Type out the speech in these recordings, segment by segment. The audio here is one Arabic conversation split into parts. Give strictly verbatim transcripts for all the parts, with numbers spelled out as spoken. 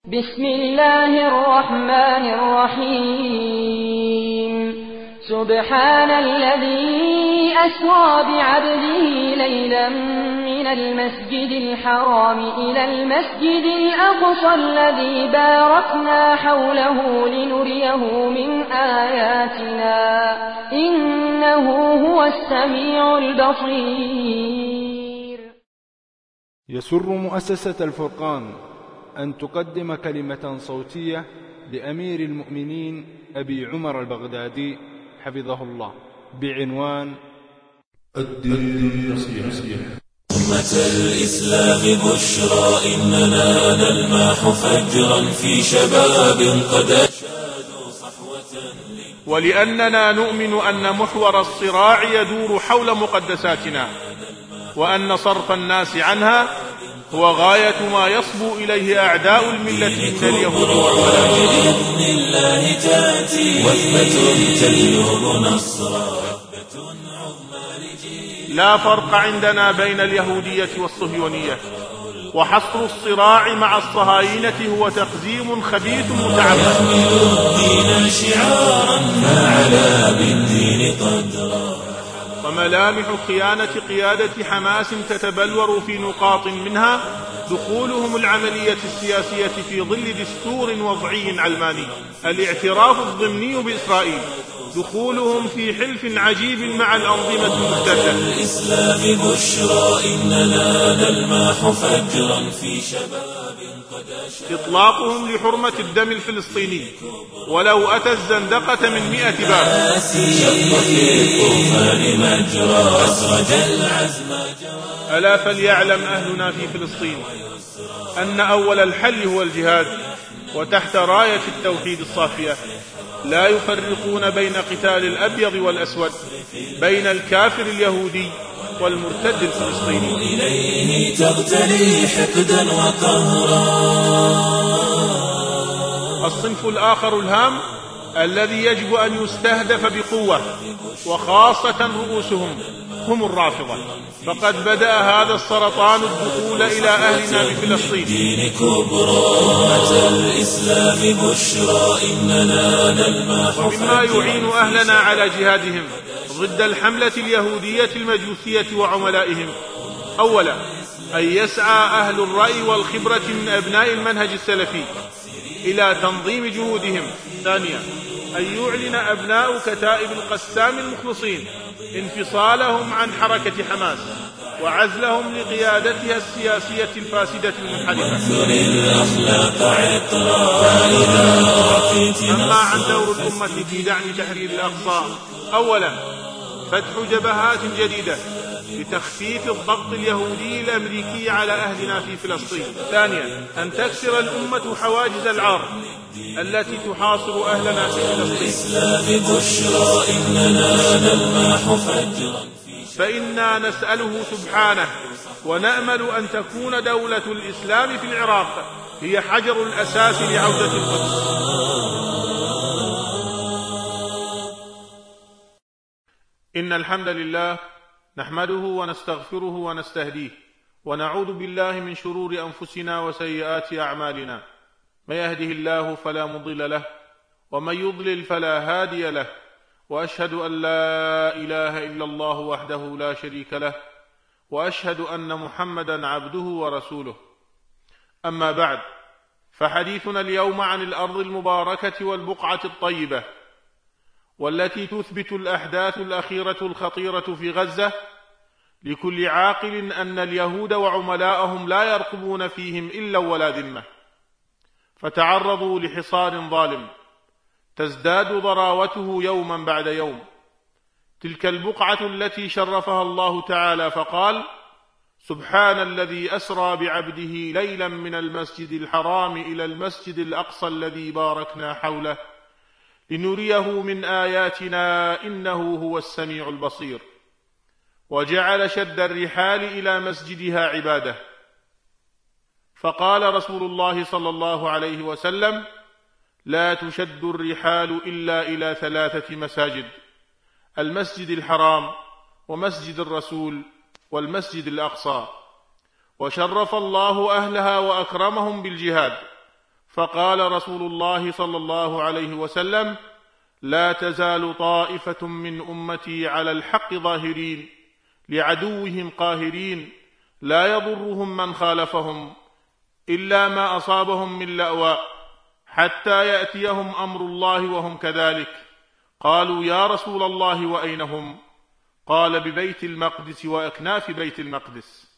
بسم الله الرحمن الرحيم سبحان الذي أسرى بعبده ليلا من المسجد الحرام إلى المسجد الأقصى الذي باركنا حوله لنريه من آياتنا إنه هو السميع البصير. يسر مؤسسة الفرقان أن تقدم كلمة صوتية لأمير المؤمنين أبي عمر البغدادي حفظه الله بعنوان الدين النصيحة. أمة الإسلام بشرى إننا نلمح فجرا في شباب قد أشادوا صحوة، ولأننا نؤمن أن محور الصراع يدور حول مقدساتنا، وأن صرف الناس عنها هو غاية ما يصبو إليه أعداء الملة من اليهود والملاحدة. بإذن الله تأتي وثبة تجلب نصرا. لا فرق عندنا بين اليهودية والصهيونية، وحصر الصراع مع الصهاينة هو تقزيم خبيث متعمد. يحمل الدين شعارا ما علا بالدين قدرا. وملامح خيانة قيادة حماس تتبلور في نقاط منها دخولهم العملية السياسية في ظل دستور وضعي علماني، الاعتراف الضمني بإسرائيل، دخولهم في حلف عجيب مع الأنظمة المحدثة. الإسلام بشرى إننا نلمح فجرا في شباب قد أشادوا. إطلاقهم لحرمة الدم الفلسطيني ولو أتى الزندقة من مئة باب. شق في الطوفان مجرى أسرج العزم جرى. ألا فليعلم أهلنا في فلسطين أن أول الحل هو الجهاد، وتحت راية التوحيد الصافية، لا يفرقون بين قتال الأبيض والأسود، بين الكافر اليهودي والمرتد الفلسطيني. إليه تغتلي حقدا وقهرا. الصنف الآخر الهام الذي يجب أن يستهدف بقوة، وخاصة رؤوسهم، هم الرافضة. فقد بدأ هذا السرطان الدخول إلى أهلنا بفلسطين. دين كبرى أمة الإسلام بشرى إننا نلمح مما يعين أهلنا على جهادهم ضد الحملة اليهودية المجوسية وعملائهم. أولا، أن يسعى أهل الرأي والخبرة من أبناء المنهج السلفي إلى تنظيم جهودهم. ثانيا، أن يعلن أبناء كتائب القسام المخلصين انفصالهم عن حركة حماس وعزلهم لقيادتها السياسية الفاسدة المنحرفة. أما عن دور الأمة في دعم تحرير الأقصى، أولا، فتح جبهات جديدة لتخفيف الضغط اليهودي الأمريكي على أهلنا في فلسطين. ثانيا، أن تكسر الأمة حواجز العار التي تحاصر أهلنا في فلسطين. فإنا نسأله سبحانه ونأمل أن تكون دولة الإسلام في العراق هي حجر الأساس لعودة القدس. إن الحمد لله نحمده ونستغفره ونستهديه، ونعوذ بالله من شرور أنفسنا وسيئات أعمالنا. من يهده الله فلا مضل له، ومن يضلل فلا هادي له، وأشهد أن لا إله إلا الله وحده لا شريك له، وأشهد أن محمدا عبده ورسوله. أما بعد، فحديثنا اليوم عن الأرض المباركة والبقعة الطيبة، والتي تثبت الأحداث الأخيرة الخطيرة في غزة لكل عاقل أن اليهود وعملاءهم لا يرقبون فيهم إلا ولا ذمة، فتعرضوا لحصار ظالم تزداد ضراوته يوما بعد يوم. تلك البقعة التي شرفها الله تعالى فقال: سبحان الذي أسرى بعبده ليلا من المسجد الحرام إلى المسجد الأقصى الذي باركنا حوله لنريه من آياتنا إنه هو السميع البصير. وجعل شد الرحال إلى مسجدها عباده، فقال رسول الله صلى الله عليه وسلم: لا تشد الرحال إلا إلى ثلاثة مساجد: المسجد الحرام، ومسجد الرسول، والمسجد الأقصى. وشرف الله أهلها وأكرمهم بالجهاد، فقال رسول الله صلى الله عليه وسلم: لا تزال طائفة من أمتي على الحق ظاهرين لعدوهم قاهرين لا يضرهم من خالفهم إلا ما أصابهم من لأواء حتى يأتيهم أمر الله وهم كذلك. قالوا: يا رسول الله وأين هم؟ قال: ببيت المقدس وأكناف بيت المقدس.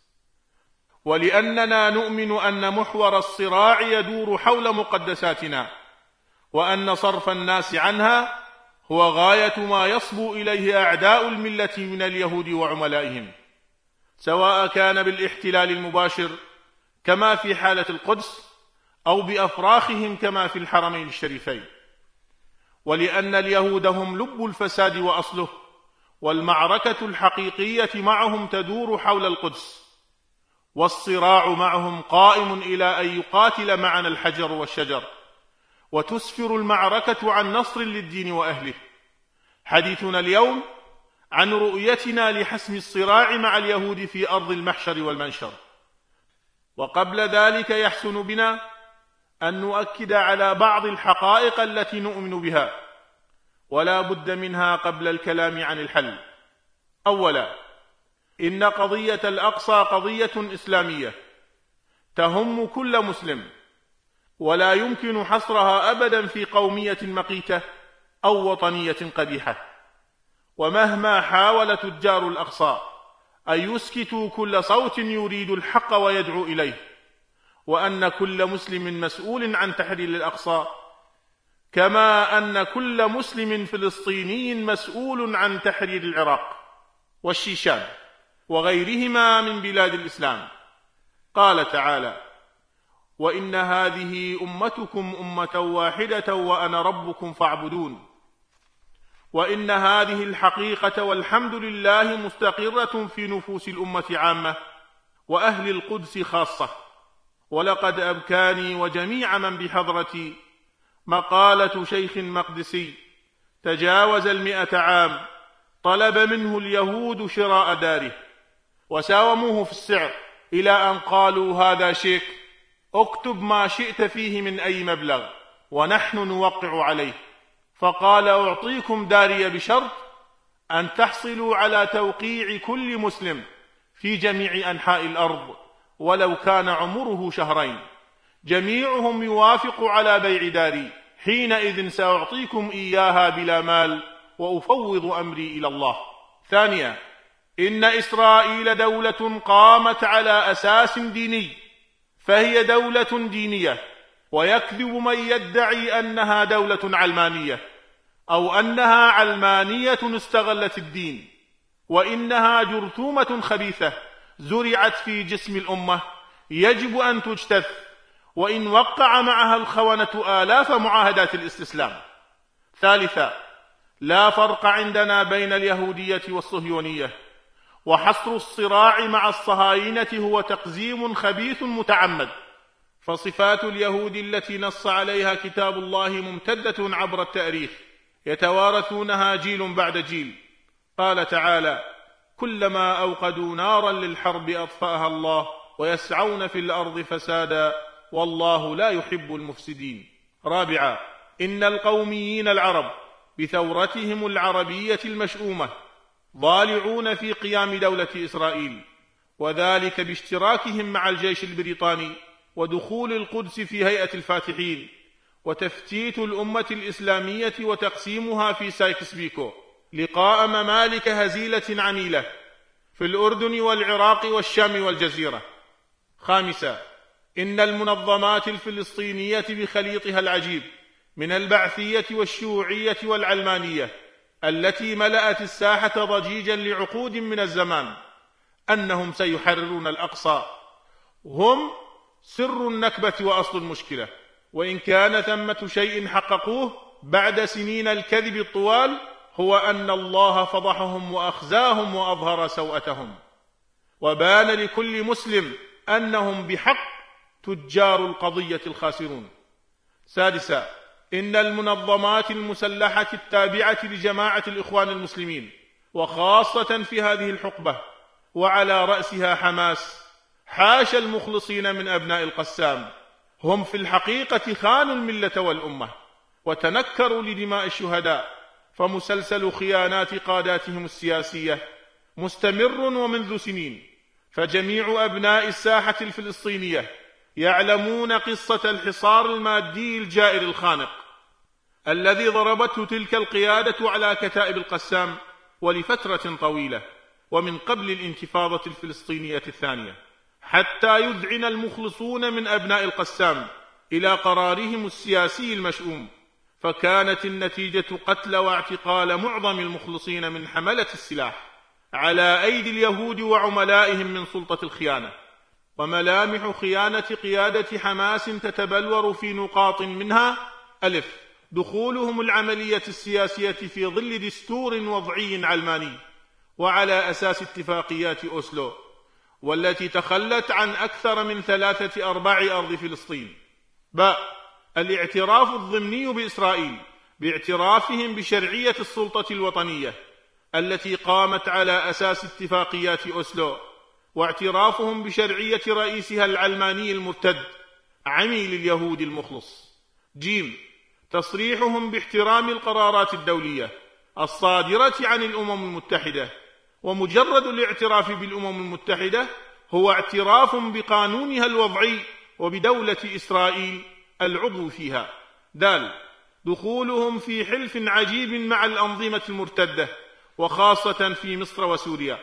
ولأننا نؤمن أن محور الصراع يدور حول مقدساتنا، وأن صرف الناس عنها هو غاية ما يصبو إليه أعداء الملة من اليهود وعملائهم، سواء كان بالاحتلال المباشر كما في حالة القدس أو بأفراخهم كما في الحرمين الشريفين. ولأن اليهود هم لب الفساد وأصله، والمعركة الحقيقية معهم تدور حول القدس، والصراع معهم قائم إلى أن يقاتل معنا الحجر والشجر، وتسفر المعركة عن نصر للدين وأهله. حديثنا اليوم عن رؤيتنا لحسم الصراع مع اليهود في أرض المحشر والمنشر. وقبل ذلك يحسن بنا أن نؤكد على بعض الحقائق التي نؤمن بها، ولا بد منها قبل الكلام عن الحل. أولا، إن قضية الأقصى قضية إسلامية تهم كل مسلم، ولا يمكن حصرها أبدا في قومية مقيتة أو وطنية قبيحة. ومهما حاول تجار الأقصى أن يسكتوا كل صوت يريد الحق ويدعو إليه، وأن كل مسلم مسؤول عن تحرير الأقصى، كما أن كل مسلم فلسطيني مسؤول عن تحرير العراق والشيشان وغيرهما من بلاد الإسلام. قال تعالى: وإن هذه أمتكم أمة واحدة وأنا ربكم فاعبدون. وإن هذه الحقيقة والحمد لله مستقرة في نفوس الأمة عامة وأهل القدس خاصة. ولقد أبكاني وجميع من بحضرتي مقالة شيخ مقدسي تجاوز المئة عام طلب منه اليهود شراء داره، وساوموه في السعر إلى أن قالوا: هذا شيك، اكتب ما شئت فيه من أي مبلغ ونحن نوقع عليه. فقال: أعطيكم داري بشرط أن تحصلوا على توقيع كل مسلم في جميع أنحاء الأرض ولو كان عمره شهرين، جميعهم يوافق على بيع داري، حينئذ سأعطيكم إياها بلا مال وأفوض أمري إلى الله. ثانيا، إن إسرائيل دولة قامت على أساس ديني، فهي دولة دينية، ويكذب من يدعي أنها دولة علمانية أو أنها علمانية استغلت الدين، وإنها جرثومة خبيثة زرعت في جسم الأمة يجب أن تجتث، وإن وقع معها الخونة آلاف معاهدات الاستسلام. ثالثا، لا فرق عندنا بين اليهودية والصهيونية، وحصر الصراع مع الصهاينة هو تقزيم خبيث متعمد. فصفات اليهود التي نص عليها كتاب الله ممتدة عبر التاريخ، يتوارثونها جيل بعد جيل. قال تعالى: كلما أوقدوا نارا للحرب أطفأها الله ويسعون في الأرض فسادا والله لا يحب المفسدين. رابعا، إن القوميين العرب بثورتهم العربية المشؤومة ضالعون في قيام دولة إسرائيل، وذلك باشتراكهم مع الجيش البريطاني ودخول القدس في هيئة الفاتحين، وتفتيت الأمة الإسلامية وتقسيمها في سايكس بيكو لقاء ممالك هزيلة عميلة في الأردن والعراق والشام والجزيرة. خامسا، إن المنظمات الفلسطينية بخليطها العجيب من البعثية والشيوعية والعلمانية التي ملأت الساحة ضجيجا لعقود من الزمان أنهم سيحررون الأقصى هم سر النكبة وأصل المشكلة، وإن كان ثمة شيء حققوه بعد سنين الكذب الطوال هو أن الله فضحهم وأخزاهم وأظهر سوءتهم، وبان لكل مسلم أنهم بحق تجار القضية الخاسرون. سادسا، إن المنظمات المسلحة التابعة لجماعة الإخوان المسلمين، وخاصة في هذه الحقبة وعلى رأسها حماس، حاشا المخلصين من أبناء القسام، هم في الحقيقة خانوا الملة والأمة وتنكروا لدماء الشهداء، فمسلسل خيانات قاداتهم السياسية مستمر ومنذ سنين، فجميع أبناء الساحة الفلسطينية يعلمون قصة الحصار المادي الجائر الخانق الذي ضربته تلك القيادة على كتائب القسام ولفترة طويلة، ومن قبل الانتفاضة الفلسطينية الثانية، حتى يذعن المخلصون من أبناء القسام إلى قرارهم السياسي المشؤوم، فكانت النتيجة قتل واعتقال معظم المخلصين من حملة السلاح على أيدي اليهود وعملائهم من سلطة الخيانة. وملامح خيانة قيادة حماس تتبلور في نقاط منها: ألف، دخولهم العملية السياسية في ظل دستور وضعي علماني وعلى أساس اتفاقيات أوسلو، والتي تخلت عن أكثر من ثلاثة أرباع أرض فلسطين. باء، الاعتراف الضمني بإسرائيل باعترافهم بشرعية السلطة الوطنية التي قامت على أساس اتفاقيات أوسلو، واعترافهم بشرعية رئيسها العلماني المرتد عميل اليهود المخلص. جيم، تصريحهم باحترام القرارات الدولية الصادرة عن الأمم المتحدة، ومجرد الاعتراف بالأمم المتحدة هو اعتراف بقانونها الوضعي وبدولة إسرائيل العضو فيها. دال، دخولهم في حلف عجيب مع الأنظمة المرتدة وخاصة في مصر وسوريا،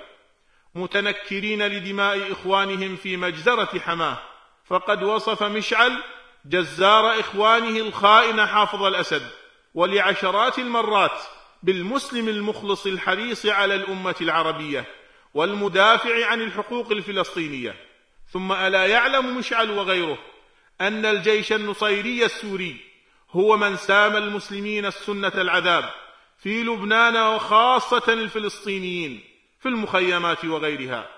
متنكرين لدماء إخوانهم في مجزرة حماه، فقد وصف مشعل جزار إخوانه الخائن حافظ الأسد ولعشرات المرات بالمسلم المخلص الحريص على الأمة العربية والمدافع عن الحقوق الفلسطينية. ثم ألا يعلم مشعل وغيره أن الجيش النصيري السوري هو من سام المسلمين السنة العذاب في لبنان وخاصة الفلسطينيين في المخيمات وغيرها؟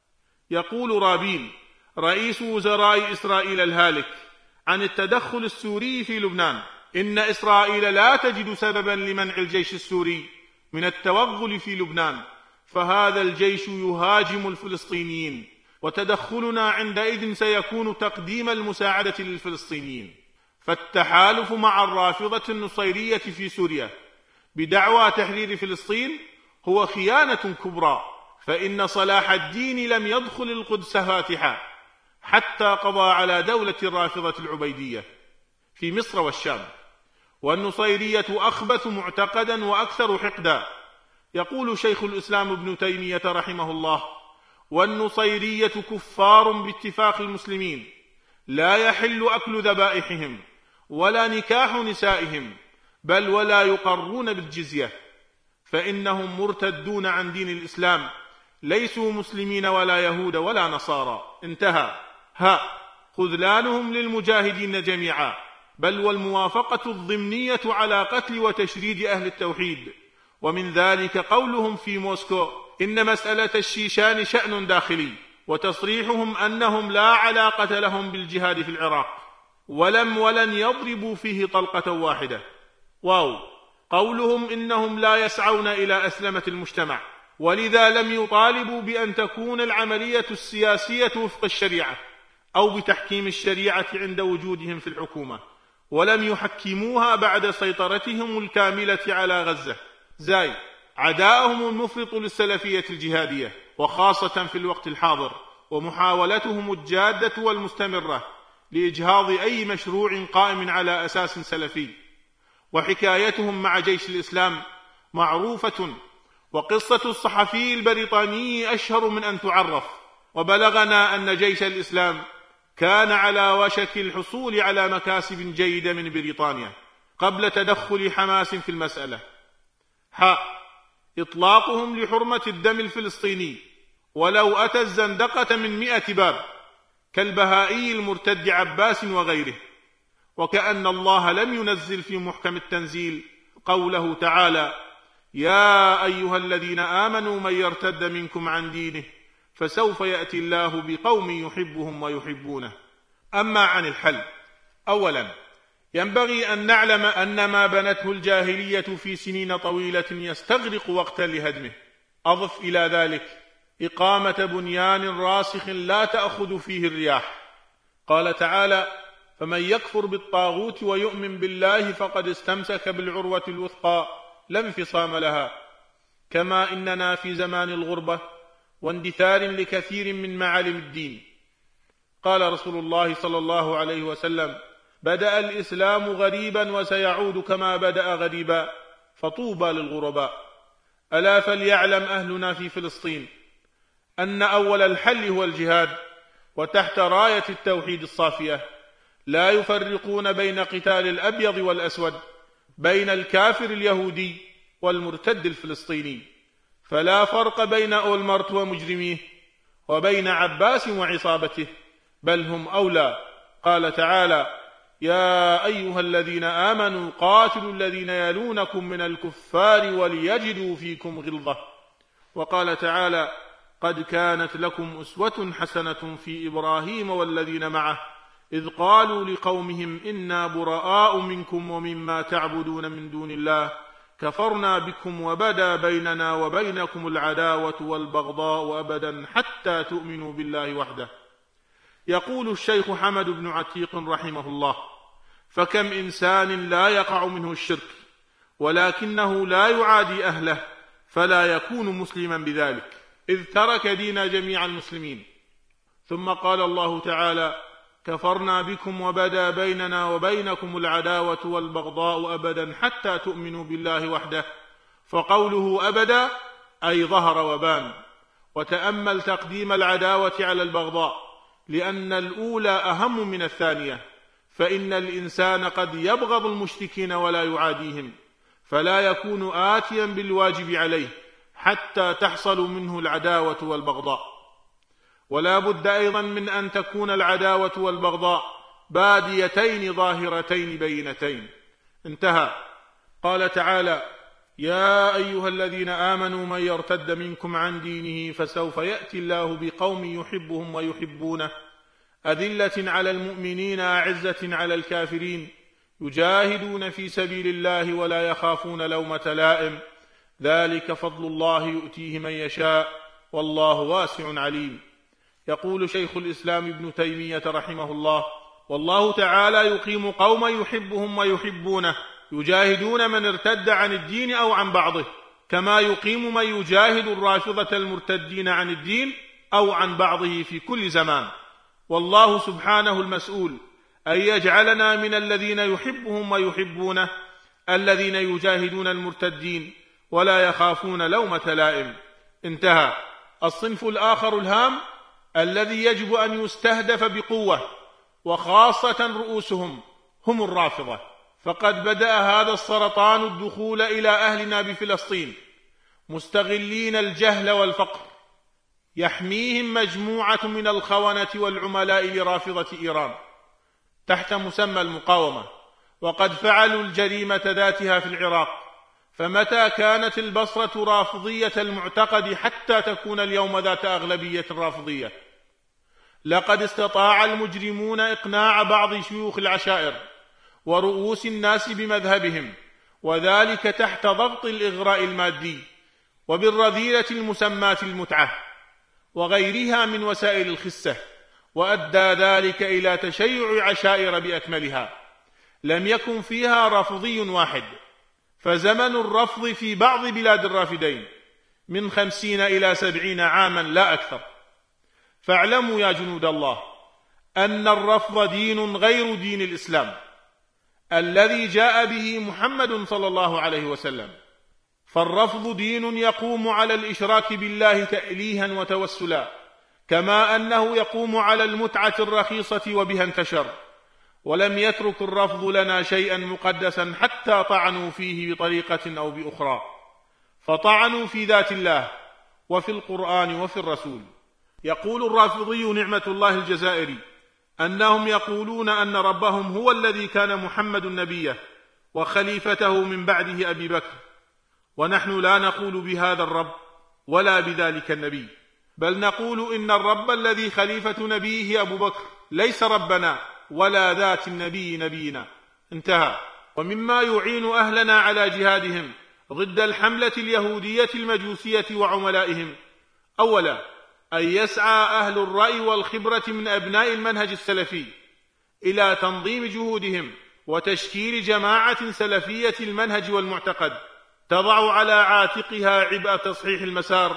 يقول رابين رئيس وزراء إسرائيل الهالك عن التدخل السوري في لبنان: إن إسرائيل لا تجد سببا لمنع الجيش السوري من التوغل في لبنان، فهذا الجيش يهاجم الفلسطينيين، وتدخلنا عندئذ سيكون تقديم المساعدة للفلسطينيين. فالتحالف مع الرافضة النصيرية في سوريا بدعوى تحرير فلسطين هو خيانة كبرى، فإن صلاح الدين لم يدخل القدس فاتحا حتى قضى على دولة الرافضة العبيدية في مصر والشام، والنصيرية أخبث معتقدا وأكثر حقدا. يقول شيخ الإسلام ابن تيمية رحمه الله: والنصيرية كفار باتفاق المسلمين، لا يحل أكل ذبائحهم ولا نكاح نسائهم، بل ولا يقرون بالجزية، فإنهم مرتدون عن دين الإسلام، ليسوا مسلمين ولا يهود ولا نصارى. انتهى. ها خذلانهم للمجاهدين جميعا، بل والموافقة الضمنية على قتل وتشريد أهل التوحيد. ومن ذلك قولهم في موسكو إن مسألة الشيشان شأن داخلي، وتصريحهم أنهم لا علاقة لهم بالجهاد في العراق، ولم ولن يضربوا فيه طلقة واحدة. واو، قولهم إنهم لا يسعون إلى أسلمة المجتمع، ولذا لم يطالبوا بأن تكون العملية السياسية وفق الشريعة أو بتحكيم الشريعة عند وجودهم في الحكومة، ولم يحكموها بعد سيطرتهم الكاملة على غزة. زاي، عداءهم المفرط للسلفية الجهادية وخاصة في الوقت الحاضر، ومحاولتهم الجادة والمستمرة لإجهاض أي مشروع قائم على أساس سلفي. وحكايتهم مع جيش الإسلام معروفة، وقصة الصحفي البريطاني أشهر من أن تعرف. وبلغنا أن جيش الإسلام كان على وشك الحصول على مكاسب جيدة من بريطانيا قبل تدخل حماس في المسألة. ح إطلاقهم لحرمة الدم الفلسطيني ولو أتى الزندقة من مئة باب كالبهائي المرتد عباس وغيره، وكأن الله لم ينزل في محكم التنزيل قوله تعالى: يا أيها الذين آمنوا من يرتد منكم عن دينه فسوف يأتي الله بقوم يحبهم ويحبونه. أما عن الحل، أولا ينبغي أن نعلم أن ما بنته الجاهلية في سنين طويلة يستغرق وقتا لهدمه. أضف إلى ذلك إقامة بنيان راسخ لا تأخذ فيه الرياح. قال تعالى: فمن يكفر بالطاغوت ويؤمن بالله فقد استمسك بالعروة الوثقى لا انفصام لها. كما إننا في زمان الغربة واندثار لكثير من معالم الدين. قال رسول الله صلى الله عليه وسلم: بدأ الإسلام غريبا وسيعود كما بدأ غريبا، فطوبى للغرباء. ألا فليعلم أهلنا في فلسطين أن أول الحل هو الجهاد، وتحت راية التوحيد الصافية لا يفرقون بين قتال الأبيض والأسود، بين الكافر اليهودي والمرتد الفلسطيني، فلا فرق بين أولمرت ومجرميه وبين عباس وعصابته، بل هم أولى. قال تعالى: يا أيها الذين آمنوا قاتلوا الذين يلونكم من الكفار وليجدوا فيكم غلظة. وقال تعالى: قد كانت لكم أسوة حسنة في إبراهيم والذين معه إذ قالوا لقومهم إنا براء منكم ومما تعبدون من دون الله كفرنا بكم وبدا بيننا وبينكم العداوة والبغضاء أبدا حتى تؤمنوا بالله وحده. يقول الشيخ حمد بن عتيق رحمه الله: فكم إنسان لا يقع منه الشرك ولكنه لا يعادي أهله فلا يكون مسلما بذلك، إذ ترك دين جميع المسلمين. ثم قال الله تعالى: كفرنا بكم وبدا بيننا وبينكم العداوة والبغضاء أبدا حتى تؤمنوا بالله وحده. فقوله أبدا أي ظهر وبان. وتأمل تقديم العداوة على البغضاء، لأن الأولى أهم من الثانية، فإن الإنسان قد يبغض المشركين ولا يعاديهم، فلا يكون آتيا بالواجب عليه حتى تحصل منه العداوة والبغضاء. ولا بد أيضا من أن تكون العداوة والبغضاء باديتين ظاهرتين بينتين. انتهى. قال تعالى: يا أيها الذين آمنوا من يرتد منكم عن دينه فسوف يأتي الله بقوم يحبهم ويحبونه أذلة على المؤمنين أعزة على الكافرين يجاهدون في سبيل الله ولا يخافون لومة لائم ذلك فضل الله يؤتيه من يشاء والله واسع عليم. يقول شيخ الإسلام ابن تيمية رحمه الله: والله تعالى يقيم قوما يحبهم ويحبونه يجاهدون من ارتد عن الدين أو عن بعضه، كما يقيم من يجاهد الرافضة المرتدين عن الدين أو عن بعضه في كل زمان. والله سبحانه المسؤول أن يجعلنا من الذين يحبهم ويحبونه الذين يجاهدون المرتدين ولا يخافون لومة لائم. انتهى. الصنف الآخر الهام الذي يجب أن يستهدف بقوة وخاصة رؤوسهم هم الرافضة، فقد بدأ هذا السرطان الدخول إلى أهلنا بفلسطين مستغلين الجهل والفقر، يحميهم مجموعة من الخونة والعملاء لرافضة إيران تحت مسمى المقاومة، وقد فعلوا الجريمة ذاتها في العراق. فمتى كانت البصرة رافضية المعتقد حتى تكون اليوم ذات أغلبية رافضية؟ لقد استطاع المجرمون إقناع بعض شيوخ العشائر ورؤوس الناس بمذهبهم، وذلك تحت ضغط الإغراء المادي وبالرذيلة المسماة المتعة وغيرها من وسائل الخسة، وأدى ذلك إلى تشيع عشائر بأكملها لم يكن فيها رافضي واحد. فزمن الرفض في بعض بلاد الرافدين من خمسين إلى سبعين عاما لا أكثر. فاعلموا يا جنود الله أن الرفض دين غير دين الإسلام الذي جاء به محمد صلى الله عليه وسلم. فالرفض دين يقوم على الإشراك بالله تأليها وتوسلا، كما أنه يقوم على المتعة الرخيصة وبها انتشر. ولم يترك الرفض لنا شيئا مقدسا حتى طعنوا فيه بطريقة أو بأخرى، فطعنوا في ذات الله وفي القرآن وفي الرسول. يقول الرافضي نعمة الله الجزائري أنهم يقولون أن ربهم هو الذي كان محمد نبيه وخليفته من بعده أبي بكر، ونحن لا نقول بهذا الرب ولا بذلك النبي، بل نقول إن الرب الذي خليفة نبيه أبو بكر ليس ربنا ولا ذات النبي نبينا. انتهى. ومما يعين أهلنا على جهادهم ضد الحملة اليهودية المجوسية وعملائهم: أولا، أن يسعى أهل الرأي والخبرة من أبناء المنهج السلفي إلى تنظيم جهودهم وتشكيل جماعة سلفية المنهج والمعتقد تضع على عاتقها عبء تصحيح المسار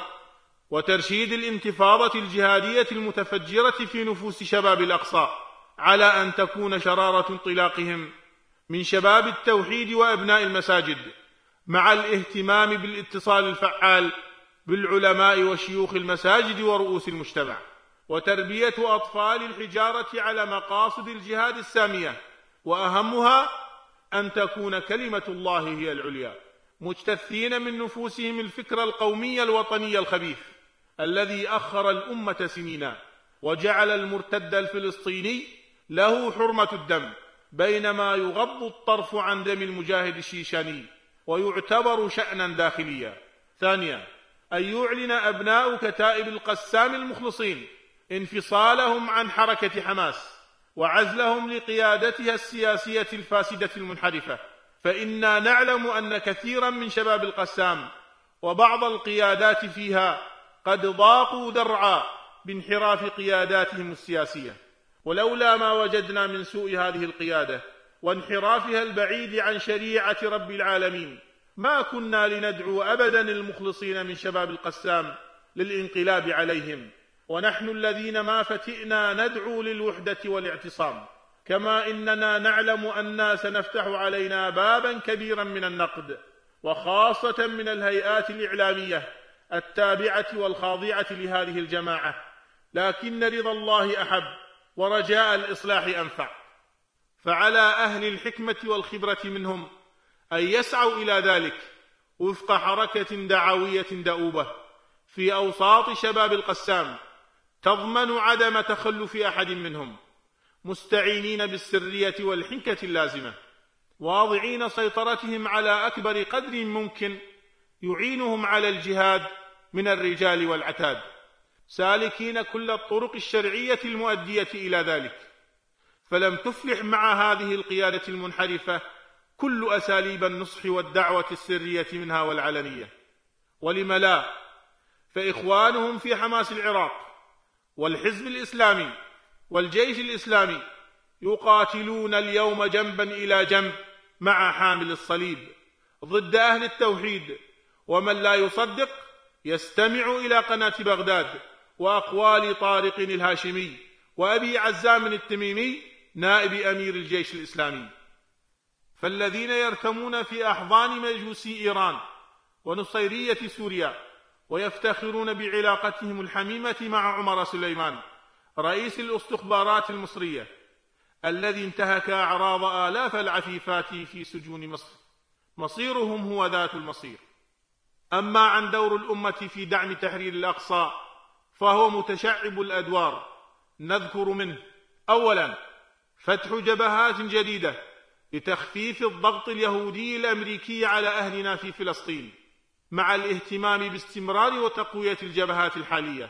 وترشيد الانتفاضة الجهادية المتفجرة في نفوس شباب الأقصى، على أن تكون شرارة انطلاقهم من شباب التوحيد وأبناء المساجد، مع الاهتمام بالاتصال الفعال بالعلماء وشيوخ المساجد ورؤوس المجتمع، وتربية أطفال الحجارة على مقاصد الجهاد السامية، وأهمها أن تكون كلمة الله هي العليا، مجتثين من نفوسهم الفكر القومي الوطني الخبيث الذي أخر الأمة سنينا وجعل المرتد الفلسطيني له حرمة الدم، بينما يغض الطرف عن دم المجاهد الشيشاني ويعتبر شأنا داخليا. ثانيا، أن يعلن أبناء كتائب القسام المخلصين انفصالهم عن حركة حماس وعزلهم لقيادتها السياسية الفاسدة المنحرفة، فإنا نعلم أن كثيرا من شباب القسام وبعض القيادات فيها قد ضاقوا درعا بانحراف قياداتهم السياسية، ولولا ما وجدنا من سوء هذه القيادة وانحرافها البعيد عن شريعة رب العالمين ما كنا لندعو أبدا المخلصين من شباب القسام للانقلاب عليهم، ونحن الذين ما فتئنا ندعو للوحدة والاعتصام، كما إننا نعلم أننا سنفتح علينا بابا كبيرا من النقد، وخاصة من الهيئات الإعلامية التابعة والخاضعة لهذه الجماعة، لكن رضا الله أحب ورجاء الإصلاح أنفع، فعلى أهل الحكمة والخبرة منهم أن يسعوا إلى ذلك وفق حركة دعوية دؤوبة في أوساط شباب القسام تضمن عدم تخلف أحد منهم، مستعينين بالسرية والحنكة اللازمة، واضعين سيطرتهم على أكبر قدر ممكن يعينهم على الجهاد من الرجال والعتاد، سالكين كل الطرق الشرعية المؤدية إلى ذلك. فلم تفلح مع هذه القيادة المنحرفة كل أساليب النصح والدعوة السرية منها والعلنية، ولم لا؟ فإخوانهم في حماس العراق والحزب الإسلامي والجيش الإسلامي يقاتلون اليوم جنبا إلى جنب مع حامل الصليب ضد أهل التوحيد، ومن لا يصدق يستمع إلى قناة بغداد وأقوال طارق الهاشمي وأبي عزام التميمي نائب أمير الجيش الإسلامي. فالذين يرتمون في أحضان مجوسي إيران ونصيرية سوريا ويفتخرون بعلاقتهم الحميمة مع عمر سليمان رئيس الاستخبارات المصرية الذي انتهك أعراض آلاف العفيفات في سجون مصر، مصيرهم هو ذات المصير. أما عن دور الأمة في دعم تحرير الأقصى فهو متشعب الأدوار، نذكر منه: أولا، فتح جبهات جديدة لتخفيف الضغط اليهودي الأمريكي على أهلنا في فلسطين، مع الاهتمام باستمرار وتقوية الجبهات الحالية،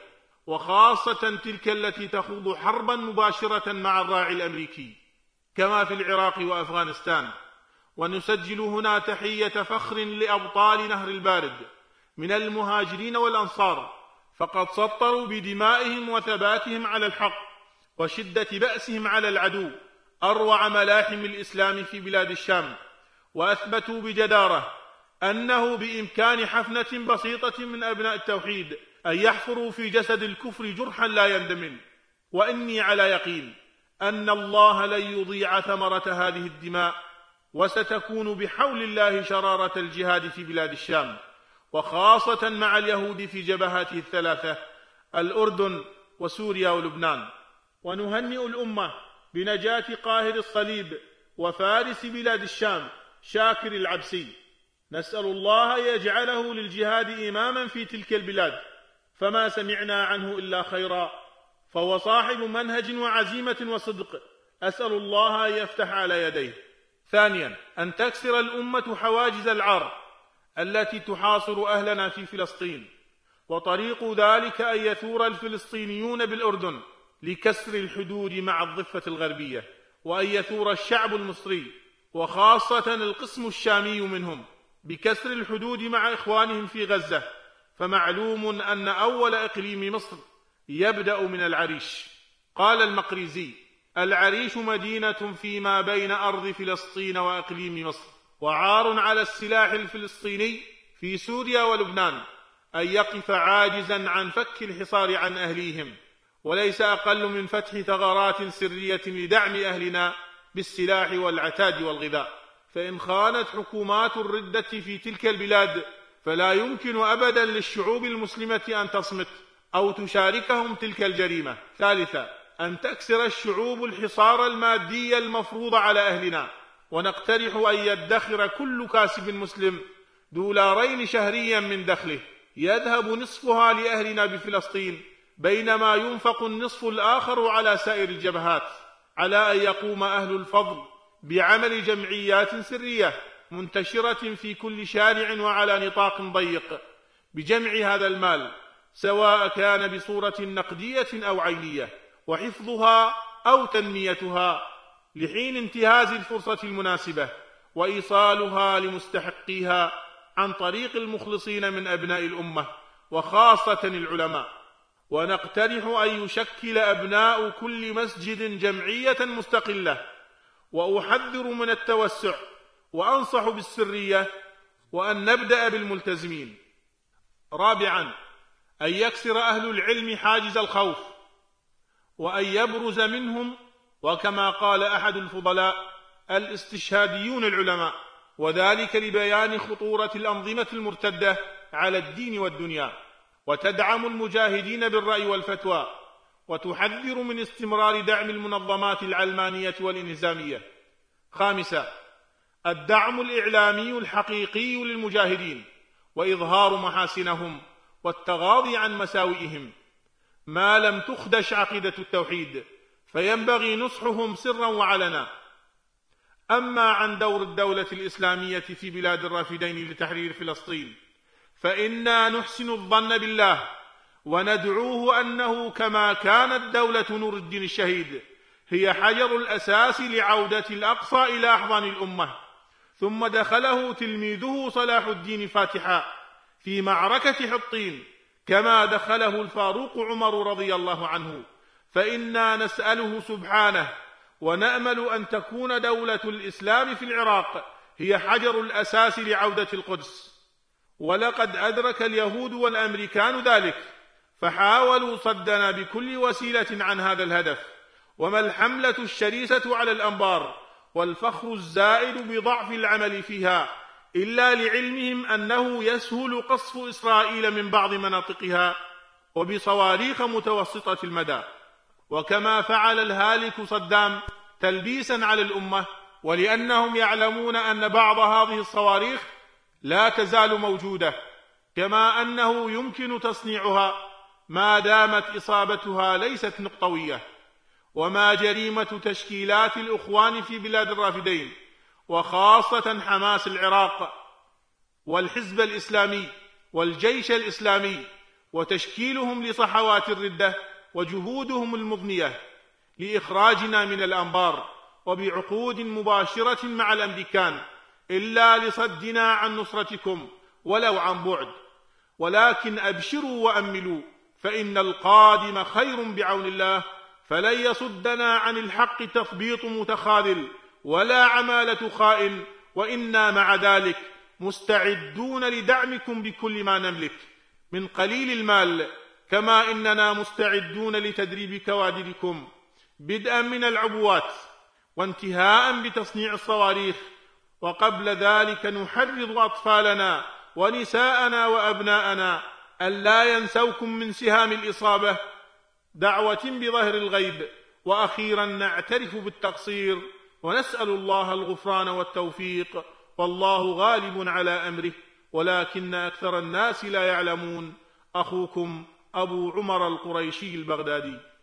وخاصة تلك التي تخوض حربا مباشرة مع الراعي الأمريكي كما في العراق وأفغانستان. ونسجل هنا تحية فخر لأبطال نهر البارد من المهاجرين والأنصار، فقد سطروا بدمائهم وثباتهم على الحق وشدة بأسهم على العدو أروع ملاحم الإسلام في بلاد الشام، وأثبتوا بجدارة أنه بإمكان حفنة بسيطة من أبناء التوحيد أن يحفروا في جسد الكفر جرحا لا يندمل. وإني على يقين أن الله لن يضيع ثمرة هذه الدماء، وستكون بحول الله شرارة الجهاد في بلاد الشام، وخاصة مع اليهود في جبهاته الثلاثة الأردن وسوريا ولبنان. ونهنئ الأمة بنجاة قاهر الصليب وفارس بلاد الشام شاكر العبسي، نسأل الله يجعله للجهاد إماما في تلك البلاد، فما سمعنا عنه إلا خيرا، فهو صاحب منهج وعزيمة وصدق، أسأل الله أن يفتح على يديه. ثانيا، أن تكسر الأمة حواجز العار التي تحاصر أهلنا في فلسطين، وطريق ذلك أن يثور الفلسطينيون بالأردن لكسر الحدود مع الضفة الغربية، وأن يثور الشعب المصري وخاصة القسم الشامي منهم بكسر الحدود مع إخوانهم في غزة، فمعلوم أن أول إقليم مصر يبدأ من العريش. قال المقريزي: العريش مدينة فيما بين أرض فلسطين وإقليم مصر، وعار على السلاح الفلسطيني في سوريا ولبنان أن يقف عاجزا عن فك الحصار عن أهليهم، وليس أقل من فتح ثغرات سرية لدعم أهلنا بالسلاح والعتاد والغذاء. فإن خانت حكومات الردة في تلك البلاد فلا يمكن أبدا للشعوب المسلمة أن تصمت أو تشاركهم تلك الجريمة. ثالثا، أن تكسر الشعوب الحصار المادي المفروض على أهلنا، ونقترح أن يدخر كل كاسب مسلم دولارين شهريا من دخله، يذهب نصفها لأهلنا بفلسطين، بينما ينفق النصف الآخر على سائر الجبهات، على أن يقوم أهل الفضل بعمل جمعيات سرية منتشرة في كل شارع وعلى نطاق ضيق بجمع هذا المال، سواء كان بصورة نقدية أو عينية، وحفظها أو تنميتها لحين انتهاز الفرصة المناسبة، وإيصالها لمستحقيها عن طريق المخلصين من أبناء الأمة وخاصة العلماء. ونقترح أن يشكل أبناء كل مسجد جمعية مستقلة، وأحذر من التوسع وأنصح بالسرية، وأن نبدأ بالملتزمين. رابعا، أن يكسر أهل العلم حاجز الخوف، وأن يبرز منهم، وكما قال أحد الفضلاء، الاستشهاديون العلماء، وذلك لبيان خطورة الأنظمة المرتدة على الدين والدنيا، وتدعم المجاهدين بالرأي والفتوى، وتحذر من استمرار دعم المنظمات العلمانية والانهزامية. خامسا، الدعم الإعلامي الحقيقي للمجاهدين، وإظهار محاسنهم والتغاضي عن مساوئهم ما لم تخدش عقيدة التوحيد، فينبغي نصحهم سرا وعلنا. أما عن دور الدولة الإسلامية في بلاد الرافدين لتحرير فلسطين، فإنا نحسن الظن بالله وندعوه أنه كما كانت دولة نور الدين الشهيد هي حجر الأساس لعودة الأقصى إلى أحضان الأمة، ثم دخله تلميذه صلاح الدين فاتحا في معركة حطين كما دخله الفاروق عمر رضي الله عنه، فإنا نسأله سبحانه ونأمل أن تكون دولة الإسلام في العراق هي حجر الأساس لعودة القدس. ولقد أدرك اليهود والأمريكان ذلك، فحاولوا صدنا بكل وسيلة عن هذا الهدف. وما الحملة الشريسة على الأنبار والفخر الزائد بضعف العمل فيها إلا لعلمهم أنه يسهل قصف إسرائيل من بعض مناطقها وبصواريخ متوسطة المدى، وكما فعل الهالك صدام تلبيسا على الأمة، ولأنهم يعلمون أن بعض هذه الصواريخ لا تزال موجودة، كما أنه يمكن تصنيعها ما دامت إصابتها ليست نقطوية. وما جريمة تشكيلات الإخوان في بلاد الرافدين، وخاصة حماس العراق والحزب الإسلامي والجيش الإسلامي، وتشكيلهم لصحوات الردة وجهودهم المضنية لإخراجنا من الأنبار وبعقود مباشرة مع الأمريكان، إلا لصدنا عن نصرتكم ولو عن بعد. ولكن أبشروا وأملوا، فإن القادم خير بعون الله، فلن يصدنا عن الحق تثبيط متخاذل ولا عمالة خائن، وإنا مع ذلك مستعدون لدعمكم بكل ما نملك من قليل المال، كما إننا مستعدون لتدريب كوادركم بدءا من العبوات وانتهاء بتصنيع الصواريخ. وقبل ذلك نحرض أطفالنا ونساءنا وأبناءنا ألا ينسوكم من سهام الإصابة دعوة بظهر الغيب. وأخيرا نعترف بالتقصير ونسأل الله الغفران والتوفيق، والله غالب على أمره ولكن أكثر الناس لا يعلمون. أخوكم أبو عمر القريشي البغدادي.